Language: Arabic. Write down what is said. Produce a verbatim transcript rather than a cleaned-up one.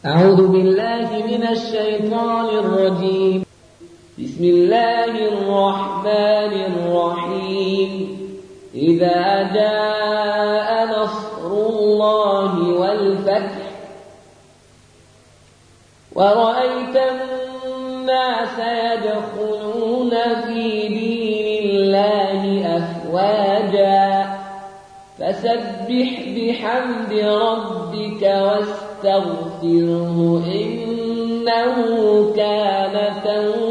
أعوذ بالله من الشيطان الرجيم. بسم الله الرحمن الرحيم. إذا جاء نصر الله والفتح ورأيت الناس يدخلون في دين الله أفواجا فسبح بحمد ربك واستغفره إنه كان توابا.